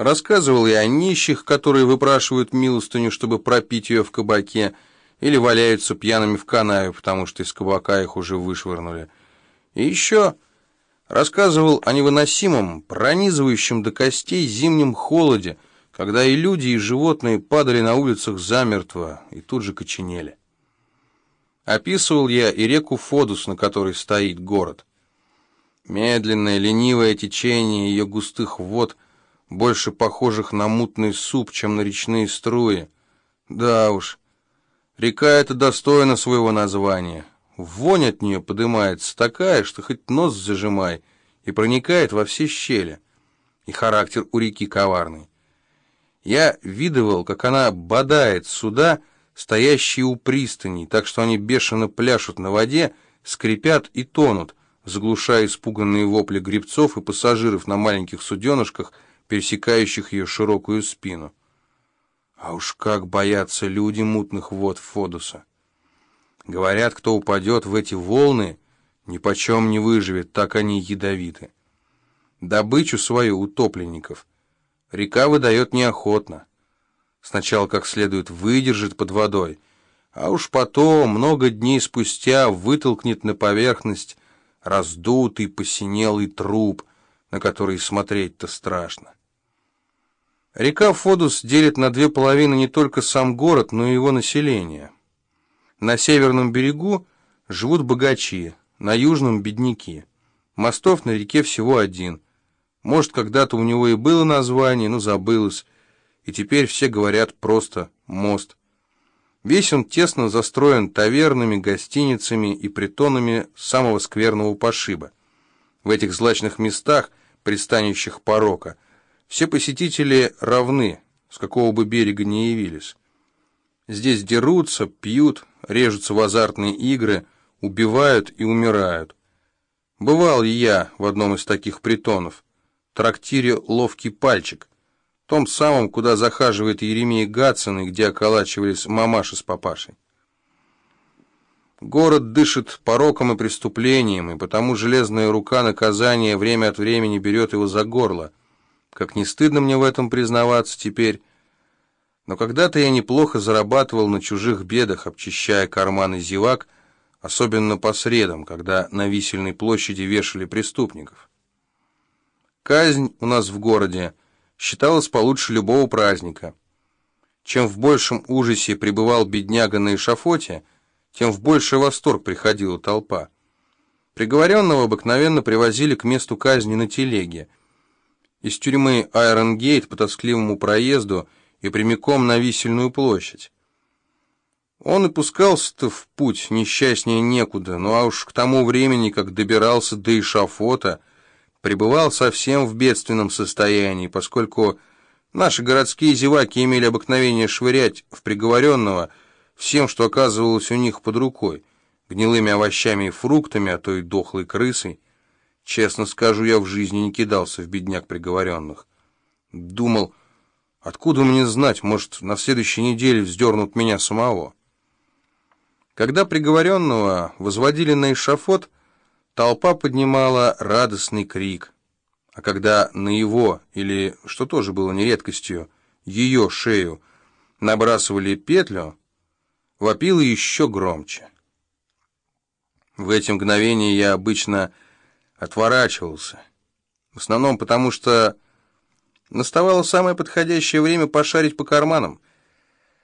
Рассказывал я о нищих, которые выпрашивают милостыню, чтобы пропить ее в кабаке, или валяются пьяными в канаве, потому что из кабака их уже вышвырнули. И еще рассказывал о невыносимом, пронизывающем до костей зимнем холоде, когда и люди, и животные падали на улицах замертво и тут же коченели. Описывал я и реку Фодус, на которой стоит город. Медленное, ленивое течение ее густых вод, больше похожих на мутный суп, чем на речные струи. Да уж, река эта достойна своего названия. Вонь от нее подымается такая, что хоть нос зажимай, и проникает во все щели. И характер у реки коварный. Я видывал, как она бодает суда, стоящие у пристани, так что они бешено пляшут на воде, скрипят и тонут, заглушая испуганные вопли гребцов и пассажиров на маленьких суденышках, пересекающих ее широкую спину. А уж как боятся люди мутных вод Фодуса. Говорят, кто упадет в эти волны, нипочем не выживет, так они ядовиты. Добычу свою утопленников река выдает неохотно. Сначала как следует выдержит под водой, а уж потом, много дней спустя, вытолкнет на поверхность раздутый, посинелый труп, на который смотреть-то страшно. Река Фодус делит на две половины не только сам город, но и его население. На северном берегу живут богачи, на южном — бедняки. Мостов на реке всего один. Может, когда-то у него и было название, но забылось, и теперь все говорят просто «мост». Весь он тесно застроен тавернами, гостиницами и притонами самого скверного пошиба. В этих злачных местах, пристанищах порока, все посетители равны, с какого бы берега ни явились. Здесь дерутся, пьют, режутся в азартные игры, убивают и умирают. Бывал и я в одном из таких притонов, трактире «Ловкий пальчик», том самом, куда захаживает Еремей Гатсон и где околачивались мамаша с папашей. Город дышит пороком и преступлением, и потому железная рука наказания время от времени берет его за горло. Как не стыдно мне в этом признаваться теперь, но когда-то я неплохо зарабатывал на чужих бедах, обчищая карманы зевак, особенно по средам, когда на Висельной площади вешали преступников. Казнь у нас в городе считалась получше любого праздника. Чем в большем ужасе пребывал бедняга на эшафоте, тем в больший восторг приходила толпа. Приговоренного обыкновенно привозили к месту казни на телеге, из тюрьмы Айронгейт по тоскливому проезду и прямиком на Висельную площадь. Он и пускался-то в путь несчастнее некуда, ну а уж к тому времени, как добирался до эшафота, пребывал совсем в бедственном состоянии, поскольку наши городские зеваки имели обыкновение швырять в приговоренного всем, что оказывалось у них под рукой, гнилыми овощами и фруктами, а то и дохлой крысой. Честно скажу, я в жизни не кидался в бедняк приговоренных. Думал, откуда мне знать, может, на следующей неделе вздернут меня самого. Когда приговоренного возводили на эшафот, толпа поднимала радостный крик, а когда на его, или, что тоже было не редкостью, ее шею набрасывали петлю, вопило еще громче. В эти мгновения я обычно отворачивался, в основном потому, что наставало самое подходящее время пошарить по карманам,